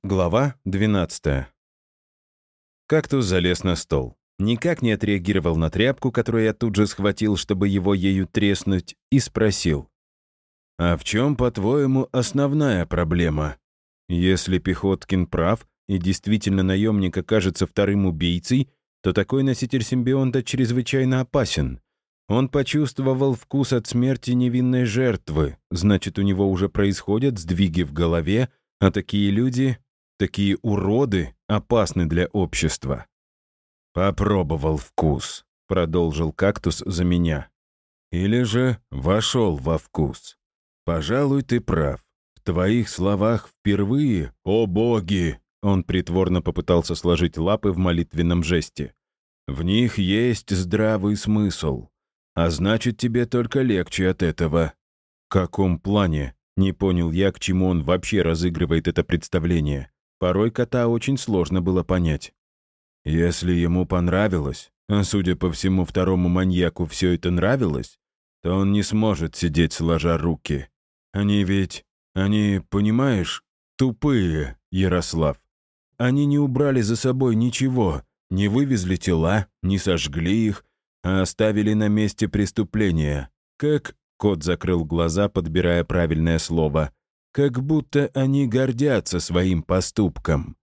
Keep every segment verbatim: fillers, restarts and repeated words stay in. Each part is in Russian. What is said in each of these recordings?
Глава двенадцатая. Кактус залез на стол. Никак не отреагировал на тряпку, которую я тут же схватил, чтобы его ею треснуть, и спросил. «А в чем, по-твоему, основная проблема? Если Пехоткин прав, и действительно наемник окажется вторым убийцей, то такой носитель симбионта чрезвычайно опасен. Он почувствовал вкус от смерти невинной жертвы, значит, у него уже происходят сдвиги в голове, а такие люди... Такие уроды опасны для общества. «Попробовал вкус», — продолжил кактус за меня. «Или же вошел во вкус. Пожалуй, ты прав. В твоих словах впервые, о боги!» Он притворно попытался сложить лапы в молитвенном жесте. «В них есть здравый смысл. А значит, тебе только легче от этого». «В каком плане?» — не понял я, к чему он вообще разыгрывает это представление. Порой кота очень сложно было понять. Если ему понравилось, а судя по всему второму маньяку все это нравилось, то он не сможет сидеть сложа руки. Они ведь, они, понимаешь, тупые, Ярослав. Они не убрали за собой ничего, не вывезли тела, не сожгли их, а оставили на месте преступления. Как, кот закрыл глаза, подбирая правильное слово, как будто они гордятся своим поступком.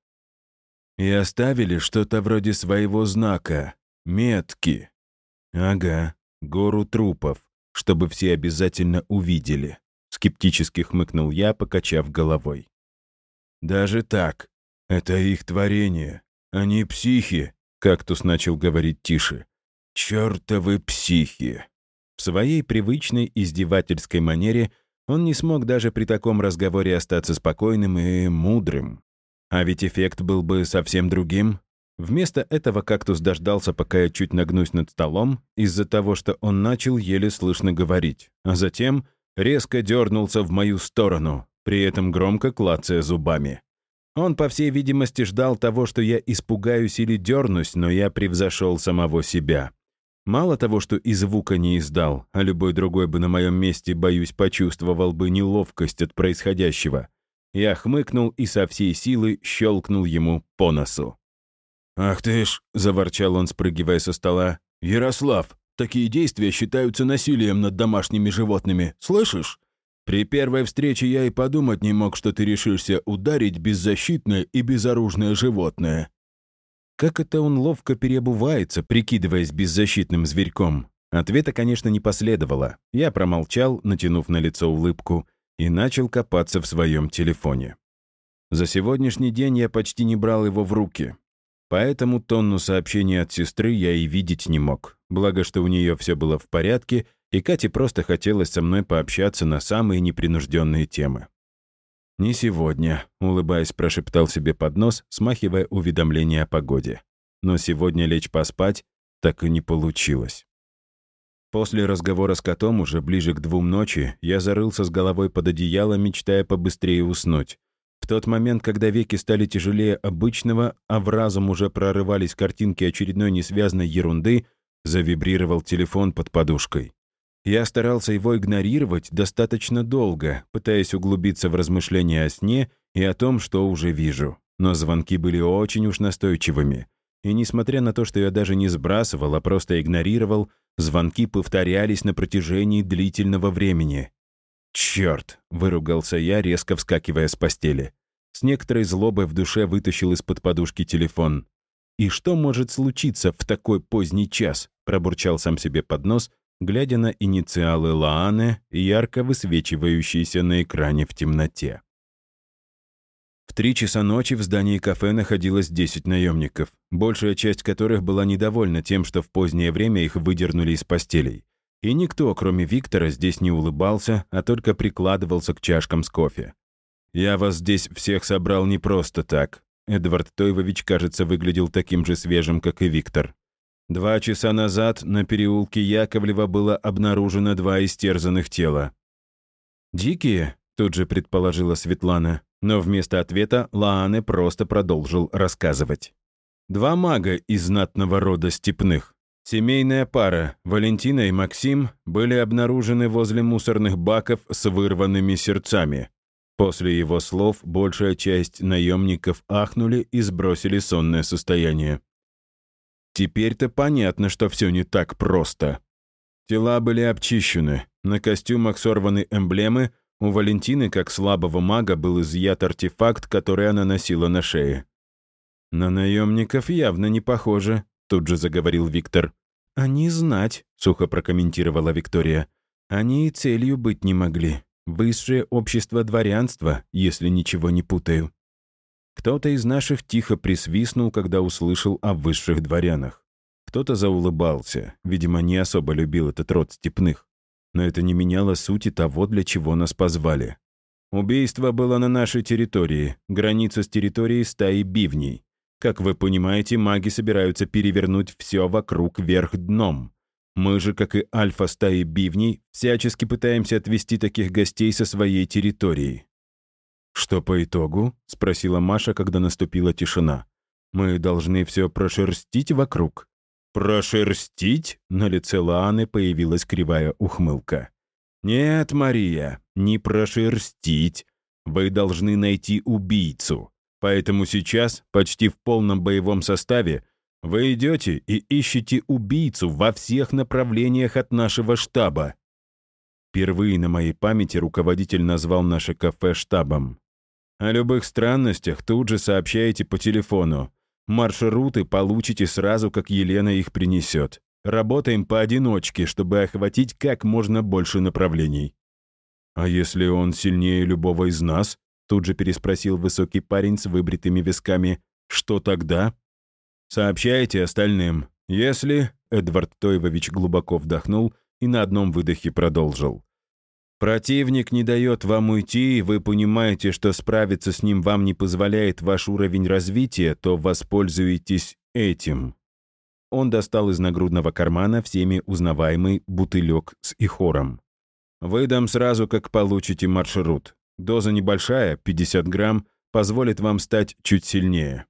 И оставили что-то вроде своего знака, метки. Ага, гору трупов, чтобы все обязательно увидели. Скептически хмыкнул я, покачав головой. Даже так, это их творение. Они психи, кактус начал говорить тише. Чёртовы психи. В своей привычной издевательской манере он не смог даже при таком разговоре остаться спокойным и мудрым. А ведь эффект был бы совсем другим. Вместо этого кактус дождался, пока я чуть нагнусь над столом, из-за того, что он начал еле слышно говорить, а затем резко дернулся в мою сторону, при этом громко клацая зубами. Он, по всей видимости, ждал того, что я испугаюсь или дернусь, но я превзошел самого себя. Мало того, что и звука не издал, а любой другой бы на моем месте, боюсь, почувствовал бы неловкость от происходящего. Я хмыкнул и со всей силы щелкнул ему по носу. «Ах ты ж!» — заворчал он, спрыгивая со стола. «Ярослав, такие действия считаются насилием над домашними животными, слышишь? При первой встрече я и подумать не мог, что ты решишься ударить беззащитное и безоружное животное». Как это он ловко переобувается, прикидываясь беззащитным зверьком? Ответа, конечно, не последовало. Я промолчал, натянув на лицо улыбку, и начал копаться в своем телефоне. За сегодняшний день я почти не брал его в руки, поэтому тонну сообщений от сестры я и видеть не мог. Благо, что у нее все было в порядке, и Кате просто хотелось со мной пообщаться на самые непринужденные темы. «Не сегодня», — улыбаясь, прошептал себе под нос, смахивая уведомления о погоде. Но сегодня лечь поспать так и не получилось. После разговора с котом уже ближе к двум ночи я зарылся с головой под одеяло, мечтая побыстрее уснуть. В тот момент, когда веки стали тяжелее обычного, а в разум уже прорывались картинки очередной несвязной ерунды, завибрировал телефон под подушкой. Я старался его игнорировать достаточно долго, пытаясь углубиться в размышления о сне и о том, что уже вижу. Но звонки были очень уж настойчивыми. И несмотря на то, что я даже не сбрасывал, а просто игнорировал, звонки повторялись на протяжении длительного времени. «Черт!» — выругался я, резко вскакивая с постели. С некоторой злобой в душе вытащил из-под подушки телефон. «И что может случиться в такой поздний час?» — пробурчал сам себе под нос, глядя на инициалы Лааны, ярко высвечивающиеся на экране в темноте. В три часа ночи в здании кафе находилось десять наемников, большая часть которых была недовольна тем, что в позднее время их выдернули из постелей. И никто, кроме Виктора, здесь не улыбался, а только прикладывался к чашкам с кофе. «Я вас здесь всех собрал не просто так». Эдвард Тойвович, кажется, выглядел таким же свежим, как и Виктор. Два часа назад на переулке Яковлева было обнаружено два истерзанных тела. «Дикие?» — тут же предположила Светлана, но вместо ответа Лаане просто продолжил рассказывать. Два мага из знатного рода степных. Семейная пара, Валентина и Максим, были обнаружены возле мусорных баков с вырванными сердцами. После его слов большая часть наемников ахнули и сбросили сонное состояние. Теперь-то понятно, что все не так просто. Тела были обчищены, на костюмах сорваны эмблемы, у Валентины, как слабого мага, был изъят артефакт, который она носила на шее. «На наемников явно не похоже», — тут же заговорил Виктор. «Они знать», — сухо прокомментировала Виктория. «Они и целью быть не могли. Высшее общество дворянства, если ничего не путаю». Кто-то из наших тихо присвистнул, когда услышал о высших дворянах. Кто-то заулыбался, видимо, не особо любил этот род степных. Но это не меняло сути того, для чего нас позвали. Убийство было на нашей территории, граница с территорией стаи бивней. Как вы понимаете, маги собираются перевернуть все вокруг вверх дном. Мы же, как и альфа стаи бивней, всячески пытаемся отвести таких гостей со своей территории. «Что по итогу?» — спросила Маша, когда наступила тишина. «Мы должны все прошерстить вокруг». «Прошерстить?» — на лице Лааны появилась кривая ухмылка. «Нет, Мария, не прошерстить. Вы должны найти убийцу. Поэтому сейчас, почти в полном боевом составе, вы идете и ищете убийцу во всех направлениях от нашего штаба». Впервые на моей памяти руководитель назвал наше кафе штабом. О любых странностях тут же сообщаете по телефону. Маршруты получите сразу, как Елена их принесет. Работаем поодиночке, чтобы охватить как можно больше направлений. «А если он сильнее любого из нас?» Тут же переспросил высокий парень с выбритыми висками. «Что тогда?» «Сообщайте остальным. Если...» Эдвард Тойвович глубоко вдохнул и на одном выдохе продолжил. «Противник не дает вам уйти, и вы понимаете, что справиться с ним вам не позволяет ваш уровень развития, то воспользуйтесь этим». Он достал из нагрудного кармана всеми узнаваемый бутылек с ихором. «Выдам сразу, как получите маршрут. Доза небольшая, пятьдесят грамм, позволит вам стать чуть сильнее».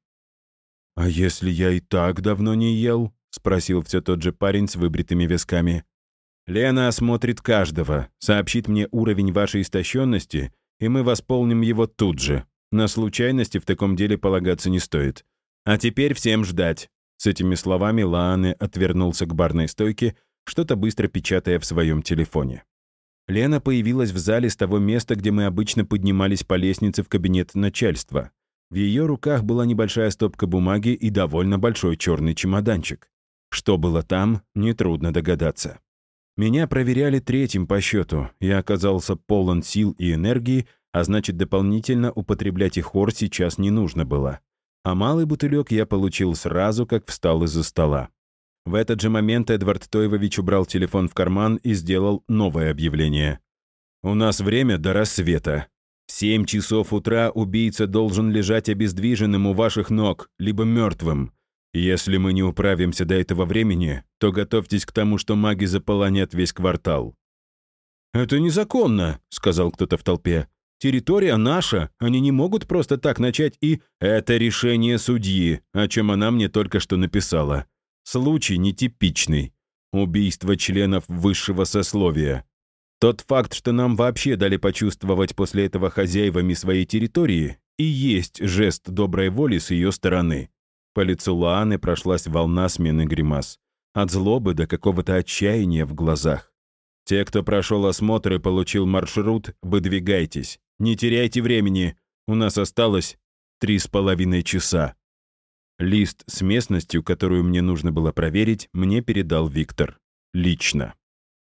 «А если я и так давно не ел?» — спросил все тот же парень с выбритыми висками. «Лена осмотрит каждого, сообщит мне уровень вашей истощенности, и мы восполним его тут же. На случайности в таком деле полагаться не стоит. А теперь всем ждать». С этими словами Лааны отвернулся к барной стойке, что-то быстро печатая в своем телефоне. Лена появилась в зале с того места, где мы обычно поднимались по лестнице в кабинет начальства. В ее руках была небольшая стопка бумаги и довольно большой черный чемоданчик. Что было там, нетрудно догадаться. Меня проверяли третьим по счету. Я оказался полон сил и энергии, а значит, дополнительно употреблять ихор сейчас не нужно было. А малый бутылек я получил сразу, как встал из-за стола. В этот же момент Эдвард Тойвович убрал телефон в карман и сделал новое объявление. «У нас время до рассвета. В семь часов утра убийца должен лежать обездвиженным у ваших ног, либо мертвым. Если мы не управимся до этого времени, то готовьтесь к тому, что маги заполонят весь квартал». «Это незаконно», — сказал кто-то в толпе. «Территория наша, они не могут просто так начать и...» «Это решение судьи, о чем она мне только что написала. Случай нетипичный. Убийство членов высшего сословия. Тот факт, что нам вообще дали почувствовать после этого хозяевами своей территории, и есть жест доброй воли с ее стороны». По лицу Лааны прошлась волна смены гримас. От злобы до какого-то отчаяния в глазах. «Те, кто прошел осмотр и получил маршрут, выдвигайтесь. Не теряйте времени. У нас осталось три с половиной часа». Лист с местностью, которую мне нужно было проверить, мне передал Виктор. Лично.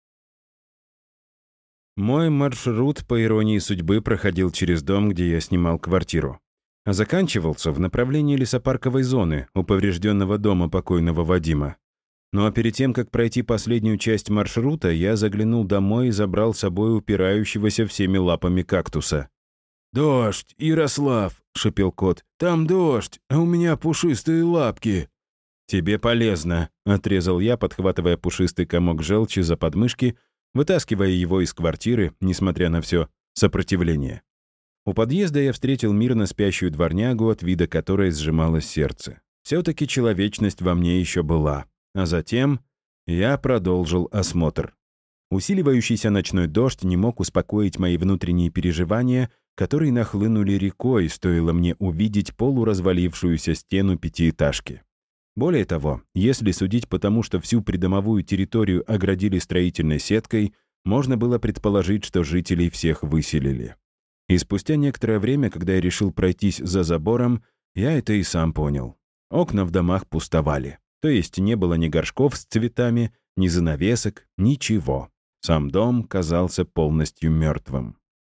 Мой маршрут, по иронии судьбы, проходил через дом, где я снимал квартиру. А заканчивался в направлении лесопарковой зоны у поврежденного дома покойного Вадима. Ну а перед тем, как пройти последнюю часть маршрута, я заглянул домой и забрал с собой упирающегося всеми лапами кактуса. «Дождь, Ярослав!» — шипел кот. «Там дождь, а у меня пушистые лапки!» «Тебе полезно!» — отрезал я, подхватывая пушистый комок желчи за подмышки, вытаскивая его из квартиры, несмотря на все сопротивление. У подъезда я встретил мирно спящую дворнягу, от вида которой сжималось сердце. Все-таки человечность во мне еще была. А затем я продолжил осмотр. Усиливающийся ночной дождь не мог успокоить мои внутренние переживания, которые нахлынули рекой, стоило мне увидеть полуразвалившуюся стену пятиэтажки. Более того, если судить по тому, что всю придомовую территорию оградили строительной сеткой, можно было предположить, что жителей всех выселили. И спустя некоторое время, когда я решил пройтись за забором, я это и сам понял. Окна в домах пустовали. То есть не было ни горшков с цветами, ни занавесок, ничего. Сам дом казался полностью мертвым.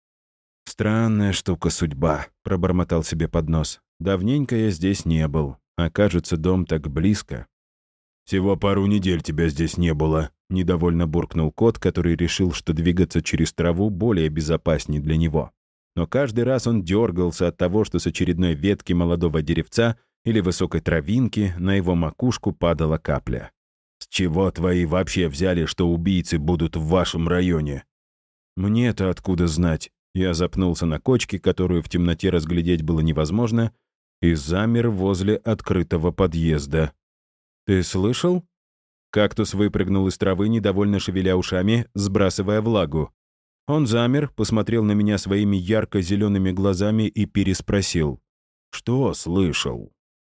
«Странная штука судьба», — пробормотал себе под нос. «Давненько я здесь не был. А кажется, дом так близко». «Всего пару недель тебя здесь не было», — недовольно буркнул кот, который решил, что двигаться через траву более безопасней для него. Но каждый раз он дергался от того, что с очередной ветки молодого деревца или высокой травинки на его макушку падала капля. «С чего твои вообще взяли, что убийцы будут в вашем районе?» «Мне-то откуда знать?» Я запнулся на кочке, которую в темноте разглядеть было невозможно, и замер возле открытого подъезда. «Ты слышал?» Кактус выпрыгнул из травы, недовольно шевеля ушами, сбрасывая влагу. Он замер, посмотрел на меня своими ярко-зелеными глазами и переспросил. «Что слышал?»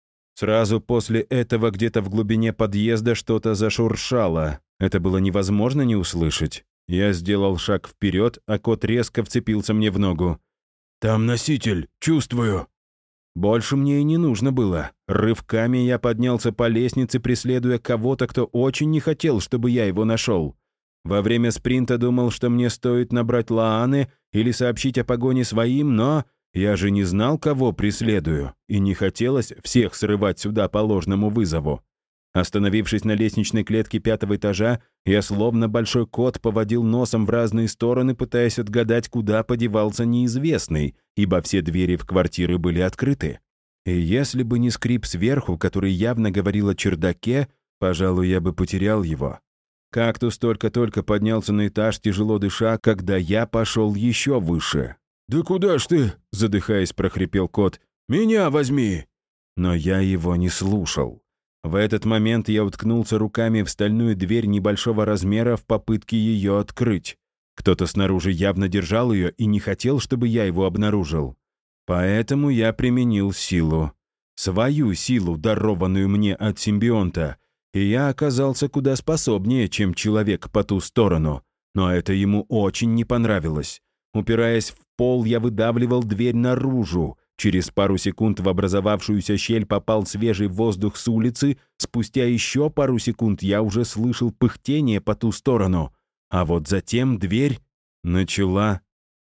Сразу после этого где-то в глубине подъезда что-то зашуршало. Это было невозможно не услышать. Я сделал шаг вперед, а кот резко вцепился мне в ногу. «Там носитель, чувствую!» Больше мне и не нужно было. Рывками я поднялся по лестнице, преследуя кого-то, кто очень не хотел, чтобы я его нашел. Во время спринта думал, что мне стоит набрать Лааны или сообщить о погоне своим, но я же не знал, кого преследую, и не хотелось всех срывать сюда по ложному вызову. Остановившись на лестничной клетке пятого этажа, я словно большой кот поводил носом в разные стороны, пытаясь отгадать, куда подевался неизвестный, ибо все двери в квартиры были открыты. И если бы не скрип сверху, который явно говорил о чердаке, пожалуй, я бы потерял его. Кактус только-только поднялся на этаж, тяжело дыша, когда я пошел еще выше. «Да куда ж ты?» — задыхаясь, прохрипел кот. «Меня возьми!» Но я его не слушал. В этот момент я уткнулся руками в стальную дверь небольшого размера в попытке ее открыть. Кто-то снаружи явно держал ее и не хотел, чтобы я его обнаружил. Поэтому я применил силу. Свою силу, дарованную мне от симбионта. И я оказался куда способнее, чем человек по ту сторону. Но это ему очень не понравилось. Упираясь в пол, я выдавливал дверь наружу. Через пару секунд в образовавшуюся щель попал свежий воздух с улицы, спустя еще пару секунд я уже слышал пыхтение по ту сторону. А вот затем дверь начала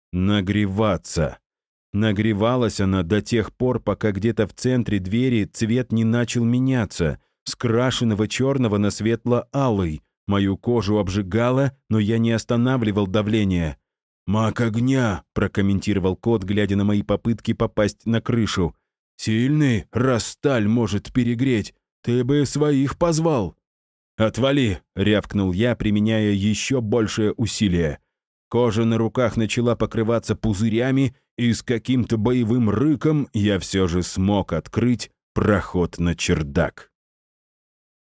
нагреваться. Нагревалась она до тех пор, пока где-то в центре двери цвет не начал меняться, с крашеного черного на светло-алый. Мою кожу обжигало, но я не останавливал давление. «Маг огня», — прокомментировал кот, глядя на мои попытки попасть на крышу. «Сильный, раз сталь может перегреть. Ты бы своих позвал». «Отвали», — рявкнул я, применяя еще большее усилие. Кожа на руках начала покрываться пузырями, и с каким-то боевым рыком я все же смог открыть проход на чердак.